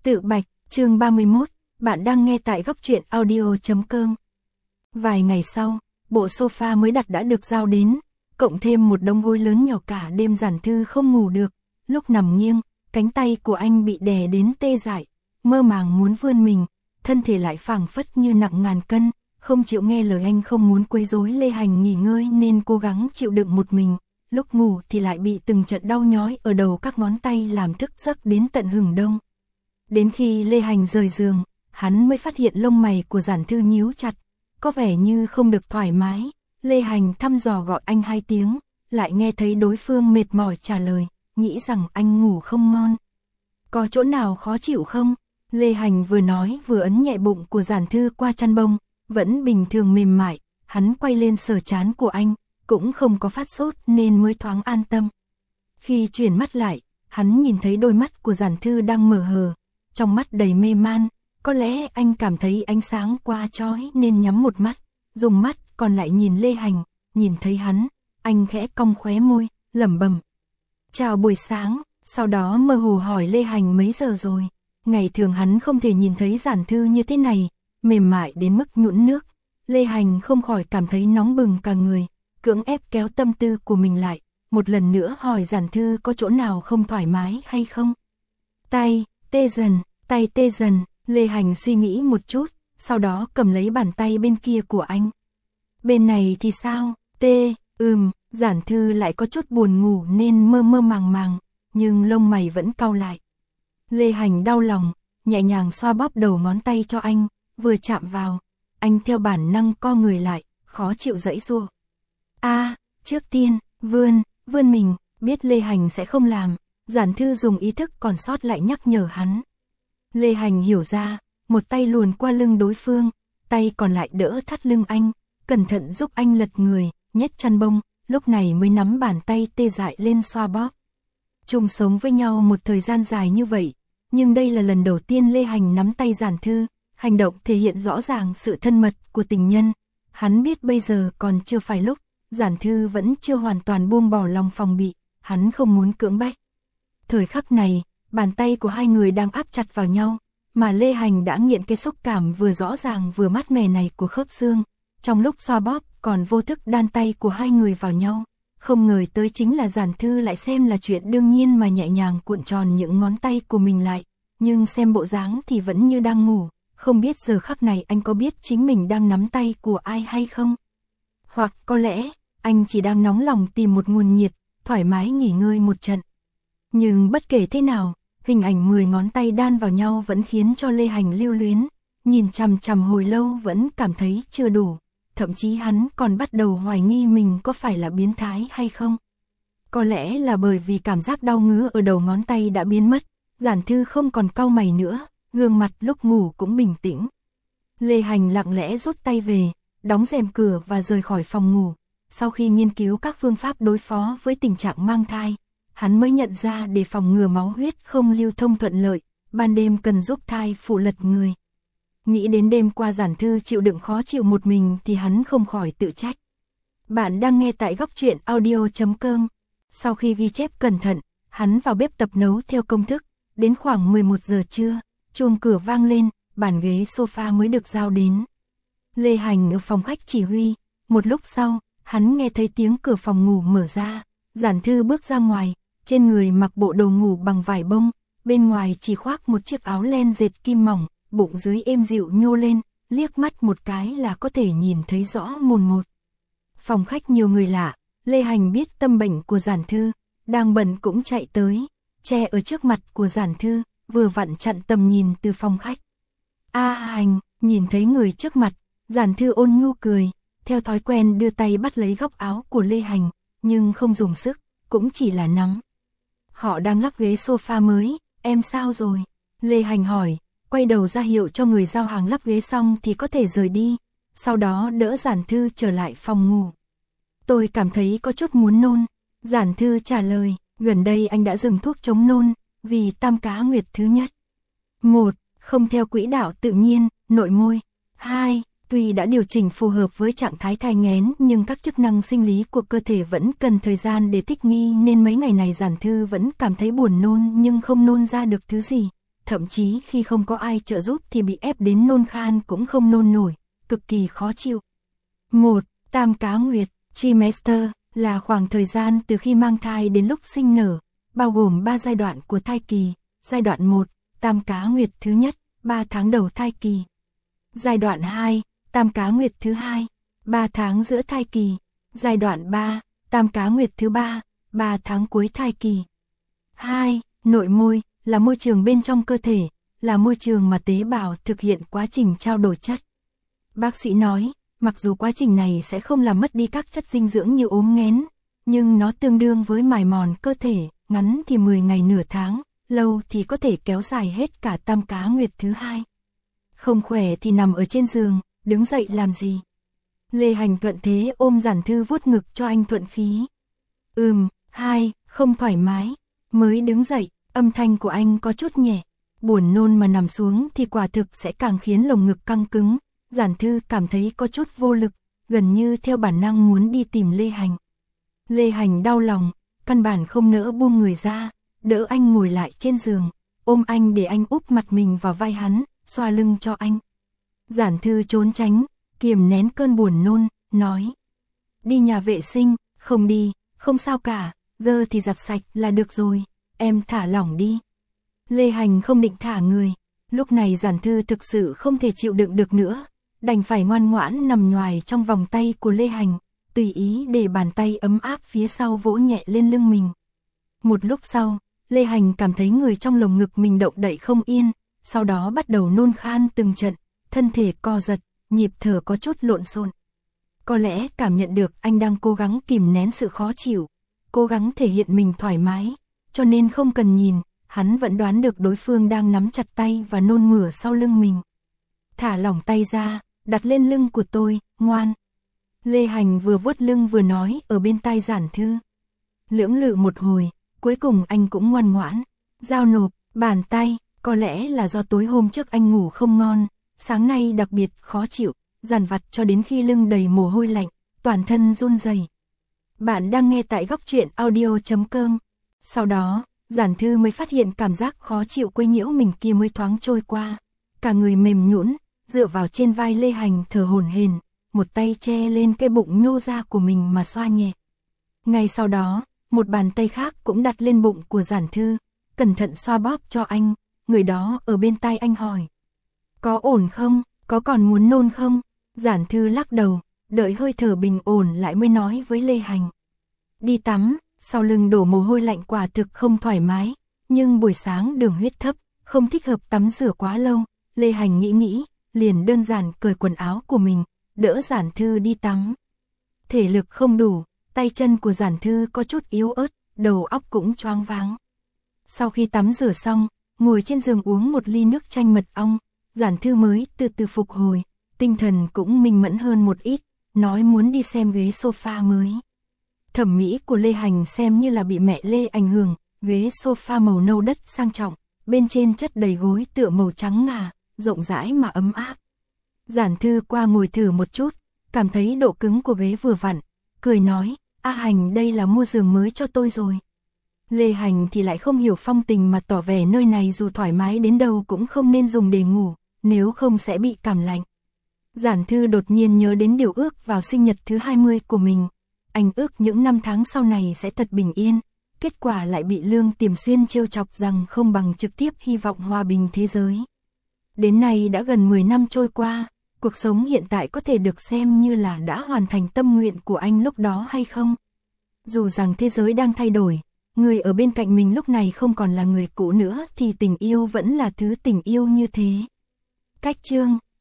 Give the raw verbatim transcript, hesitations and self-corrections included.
Tự Bạch, chương ba mươi mốt, bạn đang nghe tại góc truyện audio chấm com. Vài ngày sau, bộ sofa mới đặt đã được giao đến, cộng thêm một đống gối lớn nhỏ cả đêm Giản Thư không ngủ được, lúc nằm nghiêng, cánh tay của anh bị đè đến tê dại, mơ màng muốn vươn mình, thân thể lại phảng phất như nặng ngàn cân, không chịu nghe lời anh, không muốn quấy rối Lê Hành nghỉ ngơi nên cố gắng chịu đựng một mình, lúc ngủ thì lại bị từng trận đau nhói ở đầu các ngón tay làm thức giấc đến tận hừng đông. Đến khi Lê Hành rời giường, hắn mới phát hiện lông mày của Giản Thư nhíu chặt, có vẻ như không được thoải mái. Lê Hành thăm dò gọi anh hai tiếng, lại nghe thấy đối phương mệt mỏi trả lời, nghĩ rằng anh ngủ không ngon. Có chỗ nào khó chịu không? Lê Hành vừa nói vừa ấn nhẹ bụng của Giản Thư qua chăn bông, vẫn bình thường mềm mại, hắn quay lên sờ trán của anh, cũng không có phát sốt nên mới thoáng an tâm. Khi chuyển mắt lại, hắn nhìn thấy đôi mắt của Giản Thư đang mở hờ, trong mắt đầy mê man, có lẽ anh cảm thấy ánh sáng quá chói nên nhắm một mắt, dùng mắt còn lại nhìn Lê Hành, nhìn thấy hắn, anh khẽ cong khóe môi, lẩm bẩm: "Chào buổi sáng", sau đó mơ hồ hỏi Lê Hành mấy giờ rồi. Ngày thường hắn không thể nhìn thấy Giản Thư như thế này, mềm mại đến mức nhũn nước. Lê Hành không khỏi cảm thấy nóng bừng cả người, cưỡng ép kéo tâm tư của mình lại, một lần nữa hỏi Giản Thư có chỗ nào không thoải mái hay không. Tay, tê dần, tay tê dần, Lê Hành suy nghĩ một chút, sau đó cầm lấy bàn tay bên kia của anh. Bên này thì sao? Tê, ừm, Giản Thư lại có chút buồn ngủ nên mơ mơ màng màng, nhưng lông mày vẫn cau lại. Lê Hành đau lòng, nhẹ nhàng xoa bóp đầu ngón tay cho anh, vừa chạm vào, anh theo bản năng co người lại, khó chịu giãy giụa. A, trước tiên, vươn, vươn mình, biết Lê Hành sẽ không làm, Giản Thư dùng ý thức còn sót lại nhắc nhở hắn. Lê Hành hiểu ra, một tay luồn qua lưng đối phương, tay còn lại đỡ thắt lưng anh, cẩn thận giúp anh lật người, nhét chăn bông, lúc này mới nắm bàn tay tê dại lên xoa bóp. Chung sống với nhau một thời gian dài như vậy, nhưng đây là lần đầu tiên Lê Hành nắm tay Giản Thư, hành động thể hiện rõ ràng sự thân mật của tình nhân. Hắn biết bây giờ còn chưa phải lúc, Giản Thư vẫn chưa hoàn toàn buông bỏ lòng phòng bị, hắn không muốn cưỡng bách. Thời khắc này, bàn tay của hai người đang áp chặt vào nhau, mà Lê Hành đã nghiện cái xúc cảm vừa rõ ràng vừa mát mẻ này của khớp xương. Trong lúc xoa bóp còn vô thức đan tay của hai người vào nhau, không ngờ tới chính là Giản Thư lại xem là chuyện đương nhiên mà nhẹ nhàng cuộn tròn những ngón tay của mình lại, nhưng xem bộ dáng thì vẫn như đang ngủ, không biết giờ khắc này anh có biết chính mình đang nắm tay của ai hay không? Hoặc có lẽ, anh chỉ đang nóng lòng tìm một nguồn nhiệt, thoải mái nghỉ ngơi một trận. Nhưng bất kể thế nào, hình ảnh mười ngón tay đan vào nhau vẫn khiến cho Lê Hành lưu luyến, nhìn chằm chằm hồi lâu vẫn cảm thấy chưa đủ, thậm chí hắn còn bắt đầu hoài nghi mình có phải là biến thái hay không. Có lẽ là bởi vì cảm giác đau ngứa ở đầu ngón tay đã biến mất, Giản Thư không còn cau mày nữa, gương mặt lúc ngủ cũng bình tĩnh. Lê Hành lặng lẽ rút tay về, đóng rèm cửa và rời khỏi phòng ngủ. Sau khi nghiên cứu các phương pháp đối phó với tình trạng mang thai, hắn mới nhận ra để phòng ngừa máu huyết không lưu thông thuận lợi, ban đêm cần giúp thai phụ lật người. Nghĩ đến đêm qua Giản Thư chịu đựng khó chịu một mình thì hắn không khỏi tự trách. Bạn đang nghe tại góc truyện audio chấm com. Sau khi ghi chép cẩn thận, hắn vào bếp tập nấu theo công thức, đến khoảng mười một giờ trưa, chuông cửa vang lên, bàn ghế sofa mới được giao đến. Lê Hành ở phòng khách chỉ huy, một lúc sau, hắn nghe thấy tiếng cửa phòng ngủ mở ra, Giản Thư bước ra ngoài, trên người mặc bộ đồ ngủ bằng vải bông, bên ngoài chỉ khoác một chiếc áo len dệt kim mỏng, bụng dưới êm dịu nhô lên, liếc mắt một cái là có thể nhìn thấy rõ mồn một. Phòng khách nhiều người lạ, Lê Hành biết tâm bệnh của Giản Thư, đang bận cũng chạy tới, che ở trước mặt của Giản Thư, vừa vặn chặn tầm nhìn từ phòng khách. A Hành, nhìn thấy người trước mặt, Giản Thư ôn nhu cười, theo thói quen đưa tay bắt lấy góc áo của Lê Hành, nhưng không dùng sức, cũng chỉ là nắm. Họ đang lắp ghế sofa mới, em sao rồi? Lê Hành hỏi, quay đầu ra hiệu cho người giao hàng lắp ghế xong thì có thể rời đi, sau đó đỡ Giản Thư trở lại phòng ngủ. Tôi cảm thấy có chút muốn nôn, Giản Thư trả lời, gần đây anh đã dừng thuốc chống nôn, vì tam cá nguyệt thứ nhất. Một, không theo quỹ đạo tự nhiên, nội môi. Hai, tuy đã điều chỉnh phù hợp với trạng thái thai nghén nhưng các chức năng sinh lý của cơ thể vẫn cần thời gian để thích nghi nên mấy ngày này Giản Thư vẫn cảm thấy buồn nôn nhưng không nôn ra được thứ gì. thậm chí khi không có ai trợ giúp thì bị ép đến nôn khan cũng không nôn nổi, cực kỳ khó chịu. một. Tam cá nguyệt, trimester, là khoảng thời gian từ khi mang thai đến lúc sinh nở, bao gồm ba giai đoạn của thai kỳ. Giai đoạn một, tam cá nguyệt thứ nhất, ba tháng đầu thai kỳ. Giai đoạn hai, tam cá nguyệt thứ hai, ba tháng giữa thai kỳ. Giai đoạn ba, tam cá nguyệt thứ ba, ba tháng cuối thai kỳ. hai. Nội môi, là môi trường bên trong cơ thể, là môi trường mà tế bào thực hiện quá trình trao đổi chất. Bác sĩ nói, mặc dù quá trình này sẽ không làm mất đi các chất dinh dưỡng như ốm nghén, nhưng nó tương đương với mài mòn cơ thể, ngắn thì mười ngày nửa tháng, lâu thì có thể kéo dài hết cả tam cá nguyệt thứ hai. Không khỏe thì nằm ở trên giường, đứng dậy làm gì? Lê Hành thuận thế ôm Giản Thư vuốt ngực cho anh thuận khí. Ừm, hai, không thoải mái. Mới đứng dậy, âm thanh của anh có chút nhẹ. Buồn nôn mà nằm xuống thì quả thực sẽ càng khiến lồng ngực căng cứng. Giản Thư cảm thấy có chút vô lực, gần như theo bản năng muốn đi tìm Lê Hành. Lê Hành đau lòng, căn bản không nỡ buông người ra, đỡ anh ngồi lại trên giường, ôm anh để anh úp mặt mình vào vai hắn, xoa lưng cho anh. Giản Thư trốn tránh, kiềm nén cơn buồn nôn, nói. Đi nhà vệ sinh, không đi, không sao cả, giờ thì giặt sạch là được rồi, em thả lỏng đi. Lê Hành không định thả người, lúc này Giản Thư thực sự không thể chịu đựng được nữa, đành phải ngoan ngoãn nằm nhoài trong vòng tay của Lê Hành, tùy ý để bàn tay ấm áp phía sau vỗ nhẹ lên lưng mình. Một lúc sau, Lê Hành cảm thấy người trong lồng ngực mình động đậy không yên, sau đó bắt đầu nôn khan từng trận, thân thể co giật, nhịp thở có chút lộn xộn. Có lẽ cảm nhận được anh đang cố gắng kìm nén sự khó chịu, cố gắng thể hiện mình thoải mái, cho nên không cần nhìn, hắn vẫn đoán được đối phương đang nắm chặt tay và nôn mửa sau lưng mình. Thả lỏng tay ra, đặt lên lưng của tôi, ngoan. Lê Hành vừa vuốt lưng vừa nói ở bên tai Giản Thư. Lưỡng lự một hồi, cuối cùng anh cũng ngoan ngoãn, giao nộp, bàn tay, có lẽ là do tối hôm trước anh ngủ không ngon, sáng nay đặc biệt khó chịu, dằn vặt cho đến khi lưng đầy mồ hôi lạnh, toàn thân run rẩy. Bạn đang nghe tại góc truyện audio chấm com. Sau đó, Giản Thư mới phát hiện cảm giác khó chịu quấy nhiễu mình kia mới thoáng trôi qua, cả người mềm nhũn, dựa vào trên vai Lê Hành thở hổn hển, một tay che lên cái bụng nhô ra của mình mà xoa nhẹ. Ngay sau đó, một bàn tay khác cũng đặt lên bụng của Giản Thư, cẩn thận xoa bóp cho anh, người đó ở bên tai anh hỏi. Có ổn không, có còn muốn nôn không? Giản Thư lắc đầu, đợi hơi thở bình ổn lại mới nói với Lê Hành. Đi tắm, sau lưng đổ mồ hôi lạnh quả thực không thoải mái, nhưng buổi sáng đường huyết thấp, không thích hợp tắm rửa quá lâu. Lê Hành nghĩ nghĩ, liền đơn giản cởi quần áo của mình, đỡ Giản Thư đi tắm. Thể lực không đủ, tay chân của Giản Thư có chút yếu ớt, đầu óc cũng choáng váng. Sau khi tắm rửa xong, ngồi trên giường uống một ly nước chanh mật ong, Giản Thư mới từ từ phục hồi, tinh thần cũng minh mẫn hơn một ít, nói muốn đi xem ghế sofa mới. Thẩm mỹ của Lê Hành xem như là bị mẹ Lê ảnh hưởng, ghế sofa màu nâu đất sang trọng, bên trên chất đầy gối tựa màu trắng ngà, rộng rãi mà ấm áp. Giản Thư qua ngồi thử một chút, cảm thấy độ cứng của ghế vừa vặn, cười nói, A Hành đây là mua giường mới cho tôi rồi. Lê Hành thì lại không hiểu phong tình mà tỏ vẻ nơi này dù thoải mái đến đâu cũng không nên dùng để ngủ, nếu không sẽ bị cảm lạnh. Giản Thư đột nhiên nhớ đến điều ước vào sinh nhật thứ hai mươi của mình. Anh ước những năm tháng sau này sẽ thật bình yên, kết quả lại bị Lương Tiềm Xuyên trêu chọc rằng không bằng trực tiếp hy vọng hòa bình thế giới. Đến nay đã gần mười năm trôi qua, cuộc sống hiện tại có thể được xem như là đã hoàn thành tâm nguyện của anh lúc đó hay không? Dù rằng thế giới đang thay đổi, người ở bên cạnh mình lúc này không còn là người cũ nữa thì tình yêu vẫn là thứ tình yêu như thế. Cách chương